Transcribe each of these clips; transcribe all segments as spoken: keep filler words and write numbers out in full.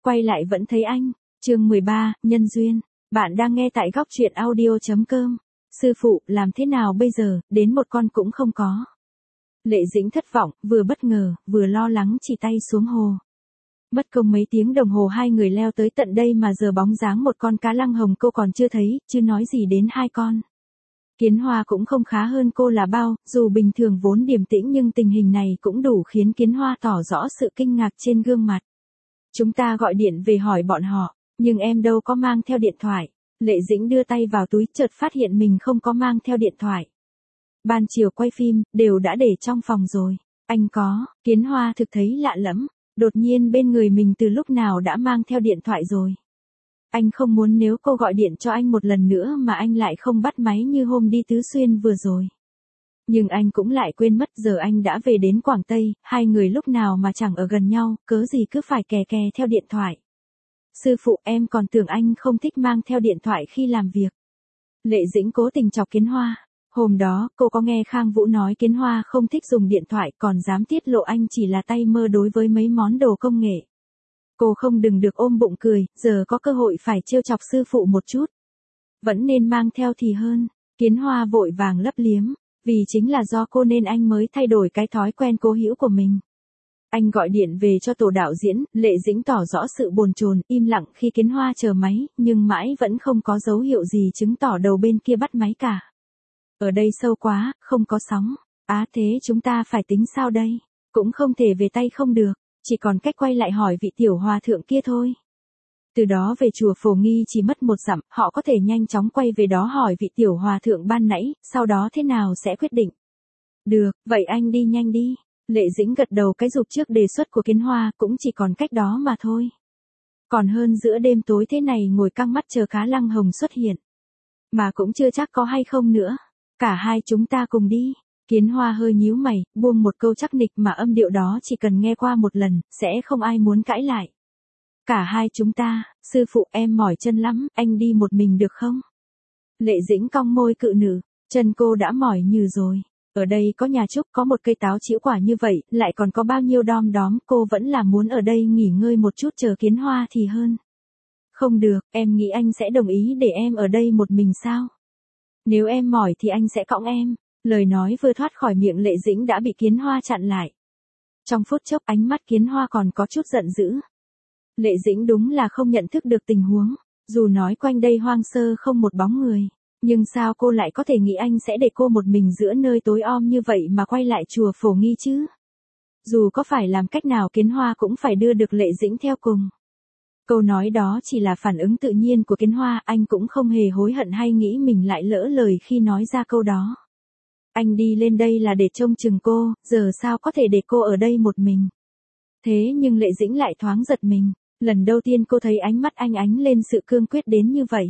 quay lại vẫn thấy anh. Chương mười ba, nhân duyên. Bạn đang nghe tại góc truyện audio chấm com. Sư phụ, làm thế nào bây giờ, đến một con cũng không có. Lệ Dĩnh thất vọng, vừa bất ngờ, vừa lo lắng chỉ tay xuống hồ. Mất công mấy tiếng đồng hồ hai người leo tới tận đây mà giờ bóng dáng một con cá lăng hồng cô còn chưa thấy, chứ nói gì đến hai con. Kiến Hoa cũng không khá hơn cô là bao, dù bình thường vốn điềm tĩnh nhưng tình hình này cũng đủ khiến Kiến Hoa tỏ rõ sự kinh ngạc trên gương mặt. Chúng ta gọi điện về hỏi bọn họ, nhưng em đâu có mang theo điện thoại. Lệ Dĩnh đưa tay vào túi chợt phát hiện mình không có mang theo điện thoại. Ban chiều quay phim, đều đã để trong phòng rồi. Anh có, Kiến Hoa thực thấy lạ lẫm, đột nhiên bên người mình từ lúc nào đã mang theo điện thoại rồi. Anh không muốn nếu cô gọi điện cho anh một lần nữa mà anh lại không bắt máy như hôm đi Tứ Xuyên vừa rồi. Nhưng anh cũng lại quên mất giờ anh đã về đến Quảng Tây, hai người lúc nào mà chẳng ở gần nhau, cớ gì cứ phải kè kè theo điện thoại. Sư phụ, em còn tưởng anh không thích mang theo điện thoại khi làm việc. Lệ Dĩnh cố tình chọc Kiến Hoa. Hôm đó, cô có nghe Khang Vũ nói Kiến Hoa không thích dùng điện thoại còn dám tiết lộ anh chỉ là tay mơ đối với mấy món đồ công nghệ. Cô không đừng được ôm bụng cười, giờ có cơ hội phải trêu chọc sư phụ một chút. Vẫn nên mang theo thì hơn. Kiến Hoa vội vàng lấp liếm, vì chính là do cô nên anh mới thay đổi cái thói quen cố hữu của mình. Anh gọi điện về cho tổ đạo diễn, Lệ Dĩnh tỏ rõ sự bồn chồn, im lặng khi Kiến Hoa chờ máy, nhưng mãi vẫn không có dấu hiệu gì chứng tỏ đầu bên kia bắt máy cả. Ở đây sâu quá, không có sóng. Á thế chúng ta phải tính sao đây? Cũng không thể về tay không được, chỉ còn cách quay lại hỏi vị tiểu hòa thượng kia thôi. Từ đó về chùa Phổ Nghi chỉ mất một dặm, họ có thể nhanh chóng quay về đó hỏi vị tiểu hòa thượng ban nãy, sau đó thế nào sẽ quyết định. Được, vậy anh đi nhanh đi. Lệ Dĩnh gật đầu cái dục trước đề xuất của Kiến Hoa, cũng chỉ còn cách đó mà thôi. Còn hơn giữa đêm tối thế này ngồi căng mắt chờ cá lăng hồng xuất hiện. Mà cũng chưa chắc có hay không nữa. Cả hai chúng ta cùng đi. Kiến Hoa hơi nhíu mày, buông một câu chắc nịch mà âm điệu đó chỉ cần nghe qua một lần, sẽ không ai muốn cãi lại. Cả hai chúng ta, sư phụ em mỏi chân lắm, anh đi một mình được không? Lệ Dĩnh cong môi cự nữ, chân cô đã mỏi nhừ rồi. Ở đây có nhà trúc, có một cây táo chĩu quả như vậy, lại còn có bao nhiêu đom đóm, cô vẫn là muốn ở đây nghỉ ngơi một chút chờ Kiến Hoa thì hơn. Không được, em nghĩ anh sẽ đồng ý để em ở đây một mình sao? Nếu em mỏi thì anh sẽ cõng em. Lời nói vừa thoát khỏi miệng Lệ Dĩnh đã bị Kiến Hoa chặn lại. Trong phút chốc ánh mắt Kiến Hoa còn có chút giận dữ. Lệ Dĩnh đúng là không nhận thức được tình huống. Dù nói quanh đây hoang sơ không một bóng người. Nhưng sao cô lại có thể nghĩ anh sẽ để cô một mình giữa nơi tối om như vậy mà quay lại chùa Phổ Nghi chứ? Dù có phải làm cách nào Kiến Hoa cũng phải đưa được Lệ Dĩnh theo cùng. Câu nói đó chỉ là phản ứng tự nhiên của Kiến Hoa, anh cũng không hề hối hận hay nghĩ mình lại lỡ lời khi nói ra câu đó. Anh đi lên đây là để trông chừng cô, giờ sao có thể để cô ở đây một mình. Thế nhưng Lệ Dĩnh lại thoáng giật mình, lần đầu tiên cô thấy ánh mắt anh ánh lên sự cương quyết đến như vậy.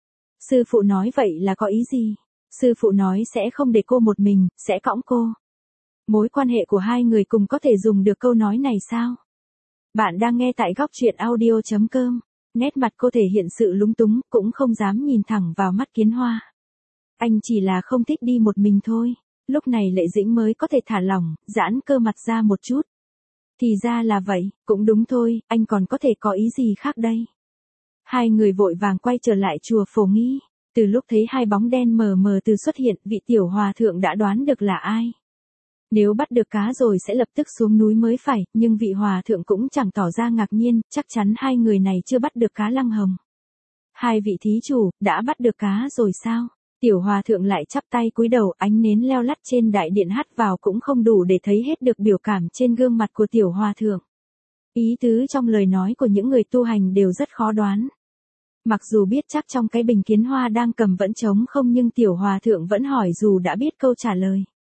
Sư phụ nói vậy là có ý gì? Sư phụ nói sẽ không để cô một mình, sẽ cõng cô. Mối quan hệ của hai người cùng có thể dùng được câu nói này sao? Bạn đang nghe tại góc truyện audio chấm com. Nét mặt cô thể hiện sự lúng túng, cũng không dám nhìn thẳng vào mắt Kiến Hoa. Anh chỉ là không thích đi một mình thôi. Lúc này Lệ Dĩnh mới có thể thả lỏng, giãn cơ mặt ra một chút. Thì ra là vậy, cũng đúng thôi, anh còn có thể có ý gì khác đây? Hai người vội vàng quay trở lại chùa Phổ Nghi. Từ lúc thấy hai bóng đen mờ mờ từ xuất hiện, vị tiểu hòa thượng đã đoán được là ai. Nếu bắt được cá rồi sẽ lập tức xuống núi mới phải, nhưng vị hòa thượng cũng chẳng tỏ ra ngạc nhiên, chắc chắn hai người này chưa bắt được cá lăng hồng. Hai vị thí chủ, đã bắt được cá rồi sao? Tiểu hòa thượng lại chắp tay cúi đầu, ánh nến leo lắt trên đại điện hắt vào cũng không đủ để thấy hết được biểu cảm trên gương mặt của tiểu hòa thượng. Ý tứ trong lời nói của những người tu hành đều rất khó đoán. Mặc dù biết chắc trong cái bình Kiến Hoa đang cầm vẫn trống không nhưng tiểu hòa thượng vẫn hỏi dù đã biết câu trả lời.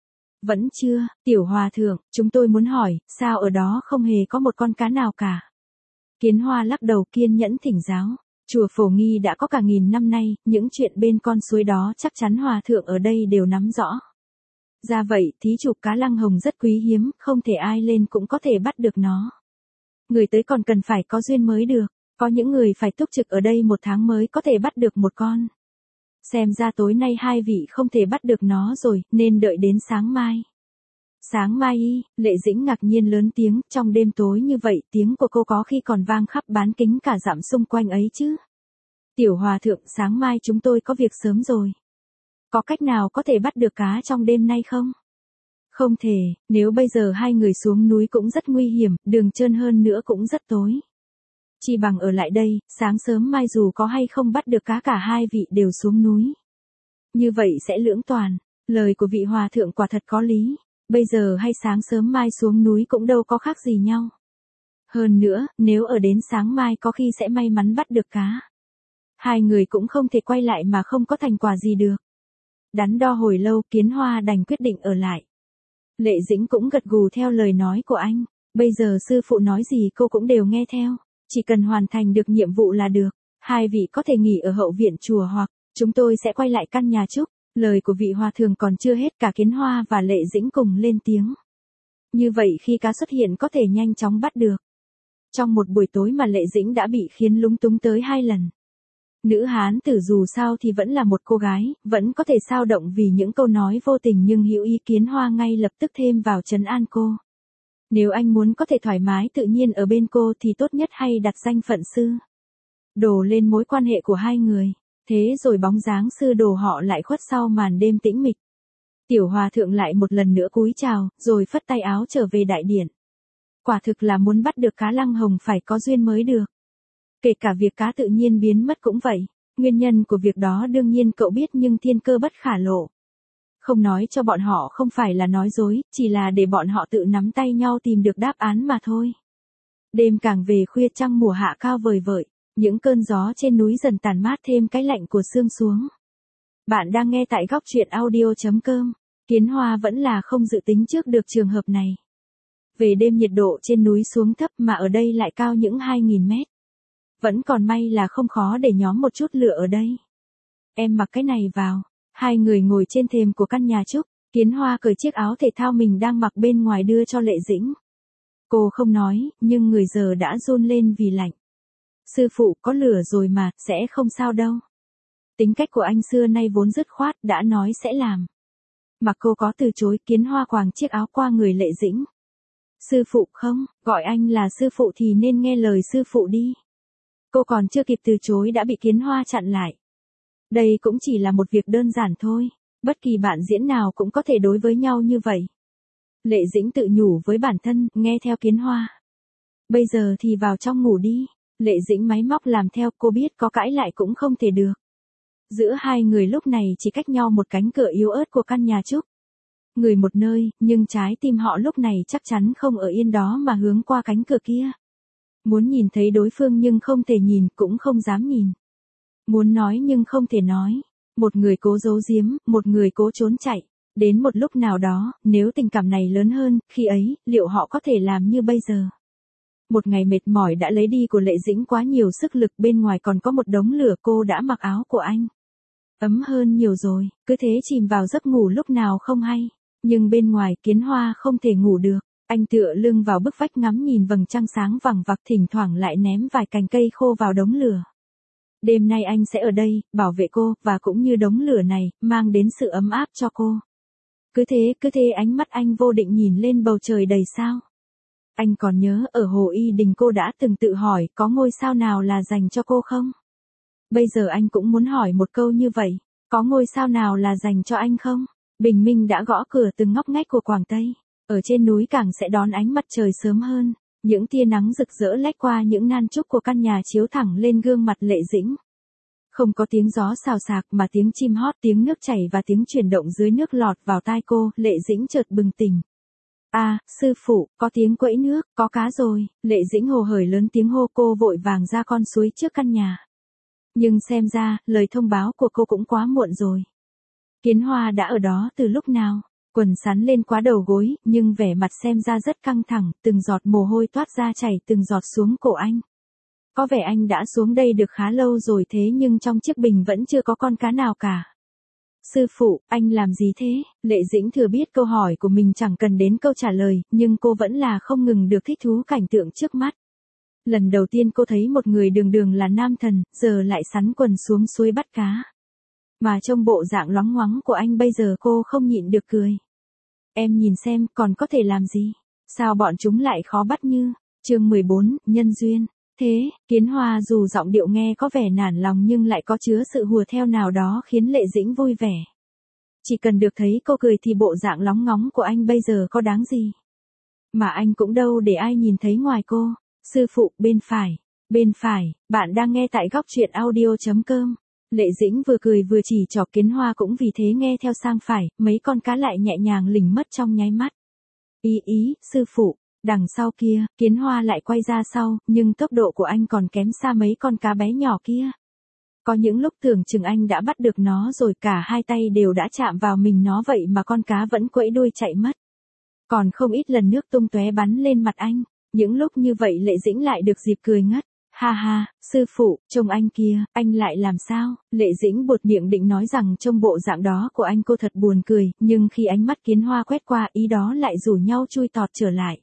Vẫn chưa, tiểu hòa thượng, chúng tôi muốn hỏi, sao ở đó không hề có một con cá nào cả? Kiến Hoa lắc đầu kiên nhẫn thỉnh giáo. Chùa Phổ Nghi đã có cả nghìn năm nay, những chuyện bên con suối đó chắc chắn hòa thượng ở đây đều nắm rõ. Ra vậy, thí chủ cá lăng hồng rất quý hiếm, không thể ai lên cũng có thể bắt được nó. Người tới còn cần phải có duyên mới được, có những người phải túc trực ở đây một tháng mới có thể bắt được một con. Xem ra tối nay hai vị không thể bắt được nó rồi, nên đợi đến sáng mai. Sáng mai y, Lệ Dĩnh ngạc nhiên lớn tiếng, trong đêm tối như vậy tiếng của cô có khi còn vang khắp bán kính cả dặm xung quanh ấy chứ. Tiểu hòa thượng, sáng mai chúng tôi có việc sớm rồi. Có cách nào có thể bắt được cá trong đêm nay không? Không thể, nếu bây giờ hai người xuống núi cũng rất nguy hiểm, đường trơn hơn nữa cũng rất tối. Chỉ bằng ở lại đây, sáng sớm mai dù có hay không bắt được cá cả hai vị đều xuống núi. Như vậy sẽ lưỡng toàn, lời của vị hòa thượng quả thật có lý, bây giờ hay sáng sớm mai xuống núi cũng đâu có khác gì nhau. Hơn nữa, nếu ở đến sáng mai có khi sẽ may mắn bắt được cá. Hai người cũng không thể quay lại mà không có thành quả gì được. Đắn đo hồi lâu, Kiến Hoa đành quyết định ở lại. Lệ Dĩnh cũng gật gù theo lời nói của anh, bây giờ sư phụ nói gì cô cũng đều nghe theo, chỉ cần hoàn thành được nhiệm vụ là được. Hai vị có thể nghỉ ở hậu viện chùa hoặc chúng tôi sẽ quay lại căn nhà trúc. Lời của vị hòa thượng còn chưa hết, cả Kiến Hoa và Lệ Dĩnh cùng lên tiếng. Như vậy khi cá xuất hiện có thể nhanh chóng bắt được. Trong một buổi tối mà Lệ Dĩnh đã bị khiến lúng túng tới hai lần. Nữ hán tử dù sao thì vẫn là một cô gái, vẫn có thể xao động vì những câu nói vô tình, nhưng hữu ý Kiến Hoa ngay lập tức thêm vào trấn an cô. Nếu anh muốn có thể thoải mái tự nhiên ở bên cô thì tốt nhất hay đặt danh phận sư Đồ lên mối quan hệ của hai người. Thế rồi bóng dáng sư Đồ họ lại khuất sau màn đêm tĩnh mịch. Tiểu hòa thượng lại một lần nữa cúi chào, rồi phất tay áo trở về đại điện. Quả thực là muốn bắt được cá lăng hồng phải có duyên mới được. Kể cả việc cá tự nhiên biến mất cũng vậy, nguyên nhân của việc đó đương nhiên cậu biết, nhưng thiên cơ bất khả lộ. Không nói cho bọn họ không phải là nói dối, chỉ là để bọn họ tự nắm tay nhau tìm được đáp án mà thôi. Đêm càng về khuya, trăng mùa hạ cao vời vợi, những cơn gió trên núi dần tàn mát thêm cái lạnh của sương xuống. Bạn đang nghe tại góc truyện audio chấm com. Kiến Hoa vẫn là không dự tính trước được trường hợp này. Về đêm nhiệt độ trên núi xuống thấp mà ở đây lại cao những hai nghìn mét. Vẫn còn may là không khó để nhóm một chút lửa ở đây. Em mặc cái này vào. Hai người ngồi trên thềm của căn nhà trúc, Kiến Hoa cởi chiếc áo thể thao mình đang mặc bên ngoài đưa cho Lệ Dĩnh. Cô không nói, nhưng người giờ đã run lên vì lạnh. Sư phụ, có lửa rồi mà, sẽ không sao đâu. Tính cách của anh xưa nay vốn dứt khoát, đã nói sẽ làm. Mặc cô có từ chối, Kiến Hoa quàng chiếc áo qua người Lệ Dĩnh. Sư phụ không, gọi anh là sư phụ thì nên nghe lời sư phụ đi. Cô còn chưa kịp từ chối đã bị Kiến Hoa chặn lại. Đây cũng chỉ là một việc đơn giản thôi, bất kỳ bạn diễn nào cũng có thể đối với nhau như vậy. Lệ Dĩnh tự nhủ với bản thân, nghe theo Kiến Hoa. Bây giờ thì vào trong ngủ đi. Lệ Dĩnh máy móc làm theo, cô biết có cãi lại cũng không thể được. Giữa hai người lúc này chỉ cách nhau một cánh cửa yếu ớt của căn nhà trúc. Người một nơi, nhưng trái tim họ lúc này chắc chắn không ở yên đó mà hướng qua cánh cửa kia. Muốn nhìn thấy đối phương nhưng không thể nhìn, cũng không dám nhìn. Muốn nói nhưng không thể nói. Một người cố giấu giếm, một người cố trốn chạy. Đến một lúc nào đó, nếu tình cảm này lớn hơn, khi ấy, liệu họ có thể làm như bây giờ? Một ngày mệt mỏi đã lấy đi của Lệ Dĩnh quá nhiều sức lực, bên ngoài còn có một đống lửa, cô đã mặc áo của anh. Ấm hơn nhiều rồi, cứ thế chìm vào giấc ngủ lúc nào không hay. Nhưng bên ngoài Kiến Hoa không thể ngủ được, anh tựa lưng vào bức vách ngắm nhìn vầng trăng sáng vằng vặc, thỉnh thoảng lại ném vài cành cây khô vào đống lửa. Đêm nay anh sẽ ở đây, bảo vệ cô, và cũng như đống lửa này, mang đến sự ấm áp cho cô. Cứ thế, cứ thế ánh mắt anh vô định nhìn lên bầu trời đầy sao. Anh còn nhớ ở Hồ Y Đình cô đã từng tự hỏi có ngôi sao nào là dành cho cô không? Bây giờ anh cũng muốn hỏi một câu như vậy, có ngôi sao nào là dành cho anh không? Bình minh đã gõ cửa từng ngóc ngách của Quảng Tây, ở trên núi càng sẽ đón ánh mặt trời sớm hơn, những tia nắng rực rỡ lách qua những nan trúc của căn nhà chiếu thẳng lên gương mặt Lệ Dĩnh. Không có tiếng gió xào xạc mà tiếng chim hót, tiếng nước chảy và tiếng chuyển động dưới nước lọt vào tai cô, Lệ Dĩnh chợt bừng tỉnh. À, sư phụ, có tiếng quẫy nước, có cá rồi. Lệ Dĩnh hồ hởi lớn tiếng hô, cô vội vàng ra con suối trước căn nhà. Nhưng xem ra, lời thông báo của cô cũng quá muộn rồi. Kiến Hoa đã ở đó từ lúc nào, quần sắn lên quá đầu gối, nhưng vẻ mặt xem ra rất căng thẳng, từng giọt mồ hôi toát ra chảy từng giọt xuống cổ anh. Có vẻ anh đã xuống đây được khá lâu rồi, thế nhưng trong chiếc bình vẫn chưa có con cá nào cả. Sư phụ, anh làm gì thế? Lệ Dĩnh thừa biết câu hỏi của mình chẳng cần đến câu trả lời, nhưng cô vẫn là không ngừng được thích thú cảnh tượng trước mắt. Lần đầu tiên cô thấy một người đường đường là nam thần, giờ lại sắn quần xuống suối bắt cá. Mà trong bộ dạng loáng ngoáng của anh bây giờ cô không nhịn được cười. em nhìn xem còn có thể làm gì? Sao bọn chúng lại khó bắt như? Chương mười bốn, nhân duyên. Thế, Kiến Hoa dù giọng điệu nghe có vẻ nản lòng nhưng lại có chứa sự hùa theo nào đó khiến Lệ Dĩnh vui vẻ. Chỉ cần được thấy cô cười thì bộ dạng lóng ngóng của anh bây giờ có đáng gì. Mà anh cũng đâu để ai nhìn thấy ngoài cô. Sư phụ, bên phải. Bên phải, bạn đang nghe tại góc truyện audio.com. Lệ Dĩnh vừa cười vừa chỉ trỏ, Kiến Hoa cũng vì thế nghe theo sang phải, mấy con cá lại nhẹ nhàng lỉnh mất trong nháy mắt. Ý ý, sư phụ. Đằng sau kia, Kiến Hoa lại quay ra sau, nhưng tốc độ của anh còn kém xa mấy con cá bé nhỏ kia. Có những lúc tưởng chừng anh đã bắt được nó rồi, cả hai tay đều đã chạm vào mình nó vậy mà con cá vẫn quẫy đuôi chạy mất. Còn không ít lần nước tung tóe bắn lên mặt anh. Những lúc như vậy Lệ Dĩnh lại được dịp cười ngất. Ha ha, sư phụ, trông anh kia, anh lại làm sao? Lệ Dĩnh buột miệng định nói rằng trông bộ dạng đó của anh cô thật buồn cười, nhưng khi ánh mắt Kiến Hoa quét qua ý đó lại rủ nhau chui tọt trở lại.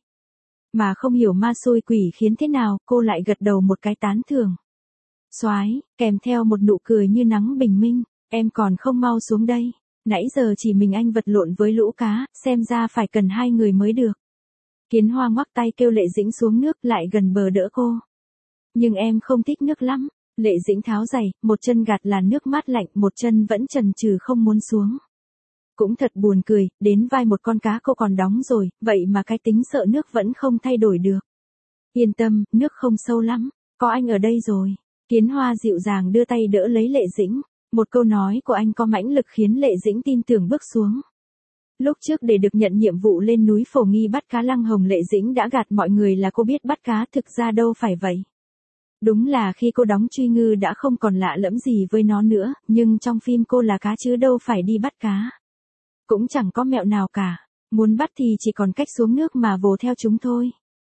Mà không hiểu ma xui quỷ khiến thế nào, cô lại gật đầu một cái tán thưởng. Soái, kèm theo một nụ cười như nắng bình minh, em còn không mau xuống đây. Nãy giờ chỉ mình anh vật lộn với lũ cá, xem ra phải cần hai người mới được. Kiến Hoa ngoắc tay kêu Lệ Dĩnh xuống nước, lại gần bờ đỡ cô. Nhưng em không thích nước lắm. Lệ Dĩnh tháo giày, một chân gạt làn nước mát lạnh, một chân vẫn chần chừ không muốn xuống. Cũng thật buồn cười, đến vai một con cá cô còn đóng rồi, vậy mà cái tính sợ nước vẫn không thay đổi được. Yên tâm, nước không sâu lắm, có anh ở đây rồi. Kiến Hoa dịu dàng đưa tay đỡ lấy Lệ Dĩnh. Một câu nói của anh có mãnh lực khiến Lệ Dĩnh tin tưởng bước xuống. Lúc trước để được nhận nhiệm vụ lên núi Phổ Nghi bắt cá lăng hồng, Lệ Dĩnh đã gạt mọi người là cô biết bắt cá, thực ra đâu phải vậy. Đúng là khi cô đóng Truy Ngư đã không còn lạ lẫm gì với nó nữa, nhưng trong phim cô là cá chứ đâu phải đi bắt cá. Cũng chẳng có mẹo nào cả, muốn bắt thì chỉ còn cách xuống nước mà vồ theo chúng thôi.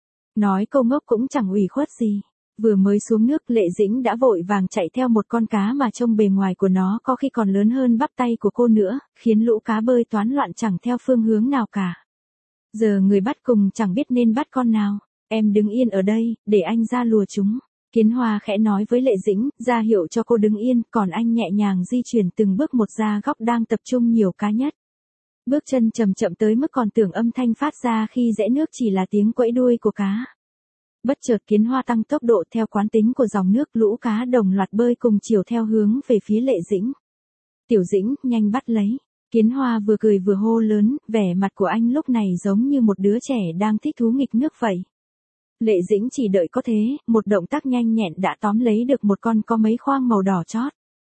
Nói câu ngốc cũng chẳng ủy khuất gì. Vừa mới xuống nước Lệ Dĩnh đã vội vàng chạy theo một con cá mà trông bề ngoài của nó có khi còn lớn hơn bắp tay của cô nữa, khiến lũ cá bơi toán loạn chẳng theo phương hướng nào cả. Giờ người bắt cùng chẳng biết nên bắt con nào. Em đứng yên ở đây, để anh ra lùa chúng. Kiến Hoa khẽ nói với Lệ Dĩnh, ra hiệu cho cô đứng yên, còn anh nhẹ nhàng di chuyển từng bước một ra góc đang tập trung nhiều cá nhất. Bước chân chậm chậm tới mức còn tưởng âm thanh phát ra khi rẽ nước chỉ là tiếng quẫy đuôi của cá. Bất chợt Kiến Hoa tăng tốc độ, theo quán tính của dòng nước, lũ cá đồng loạt bơi cùng chiều theo hướng về phía Lệ Dĩnh. Tiểu Dĩnh, nhanh bắt lấy. Kiến Hoa vừa cười vừa hô lớn, vẻ mặt của anh lúc này giống như một đứa trẻ đang thích thú nghịch nước vậy. Lệ Dĩnh chỉ đợi có thế, một động tác nhanh nhẹn đã tóm lấy được một con có mấy khoang màu đỏ chót.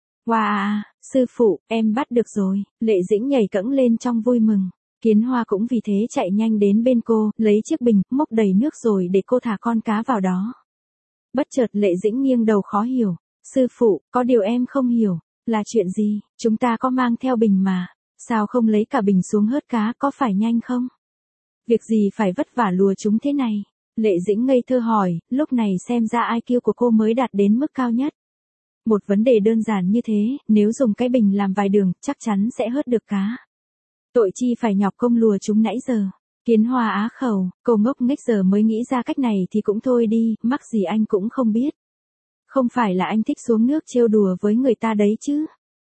Wow, sư phụ, em bắt được rồi. Lệ Dĩnh nhảy cẫng lên trong vui mừng. Kiến Hoa cũng vì thế chạy nhanh đến bên cô, lấy chiếc bình, múc đầy nước rồi để cô thả con cá vào đó. Bất chợt Lệ Dĩnh nghiêng đầu khó hiểu. Sư phụ, có điều em không hiểu. Là chuyện gì? Chúng ta có mang theo bình mà. Sao không lấy cả bình xuống hớt cá, có phải nhanh không? Việc gì phải vất vả lùa chúng thế này? Lệ Dĩnh ngây thơ hỏi, lúc này xem ra i kiu của cô mới đạt đến mức cao nhất. Một vấn đề đơn giản như thế, nếu dùng cái bình làm vài đường, chắc chắn sẽ hớt được cá. Tội chi phải nhọc công lùa chúng nãy giờ. Kiến Hoa á khẩu, cô ngốc nghếch giờ mới nghĩ ra cách này thì cũng thôi đi, mắc gì anh cũng không biết. Không phải là anh thích xuống nước trêu đùa với người ta đấy chứ.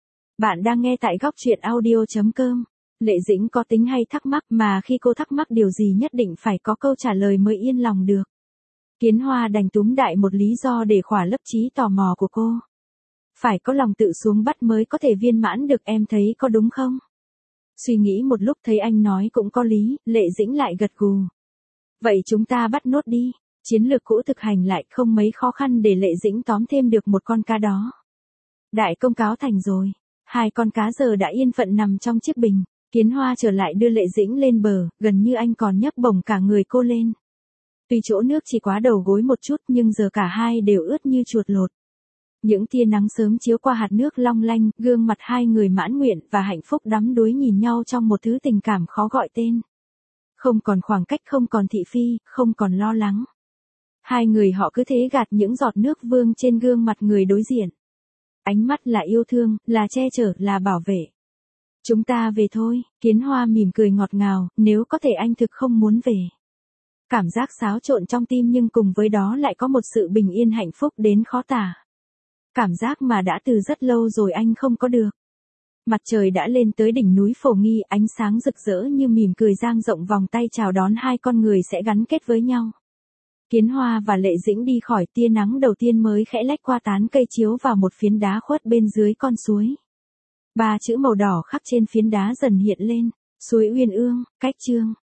Bạn đang nghe tại góc truyện audio.com. Lệ Dĩnh có tính hay thắc mắc, mà khi cô thắc mắc điều gì nhất định phải có câu trả lời mới yên lòng được. Kiến Hoa đành túm đại một lý do để khỏa lấp trí tò mò của cô. Phải có lòng tự xuống bắt mới có thể viên mãn được, em thấy có đúng không? Suy nghĩ một lúc thấy anh nói cũng có lý, Lệ Dĩnh lại gật gù. Vậy chúng ta bắt nốt đi. Chiến lược cũ thực hành lại, không mấy khó khăn để Lệ Dĩnh tóm thêm được một con cá đó. Đại công cáo thành rồi. Hai con cá giờ đã yên phận nằm trong chiếc bình. Kiến Hoa trở lại đưa Lệ Dĩnh lên bờ, gần như anh còn nhấc bổng cả người cô lên. Tuy chỗ nước chỉ quá đầu gối một chút nhưng giờ cả hai đều ướt như chuột lột. Những tia nắng sớm chiếu qua hạt nước long lanh, gương mặt hai người mãn nguyện và hạnh phúc đắm đuối nhìn nhau trong một thứ tình cảm khó gọi tên. Không còn khoảng cách, không còn thị phi, không còn lo lắng. Hai người họ cứ thế gạt những giọt nước vương trên gương mặt người đối diện. Ánh mắt là yêu thương, là che chở, là bảo vệ. Chúng ta về thôi. Kiến Hoa mỉm cười ngọt ngào, nếu có thể anh thực không muốn về. Cảm giác xáo trộn trong tim nhưng cùng với đó lại có một sự bình yên hạnh phúc đến khó tả. Cảm giác mà đã từ rất lâu rồi anh không có được. Mặt trời đã lên tới đỉnh núi Phổ Nghi, ánh sáng rực rỡ như mỉm cười dang rộng vòng tay chào đón hai con người sẽ gắn kết với nhau. Kiến Hoa và Lệ Dĩnh đi khỏi, tia nắng đầu tiên mới khẽ lách qua tán cây chiếu vào một phiến đá khuất bên dưới con suối. Ba chữ màu đỏ khắc trên phiến đá dần hiện lên, suối Uyên Ương, cách chương.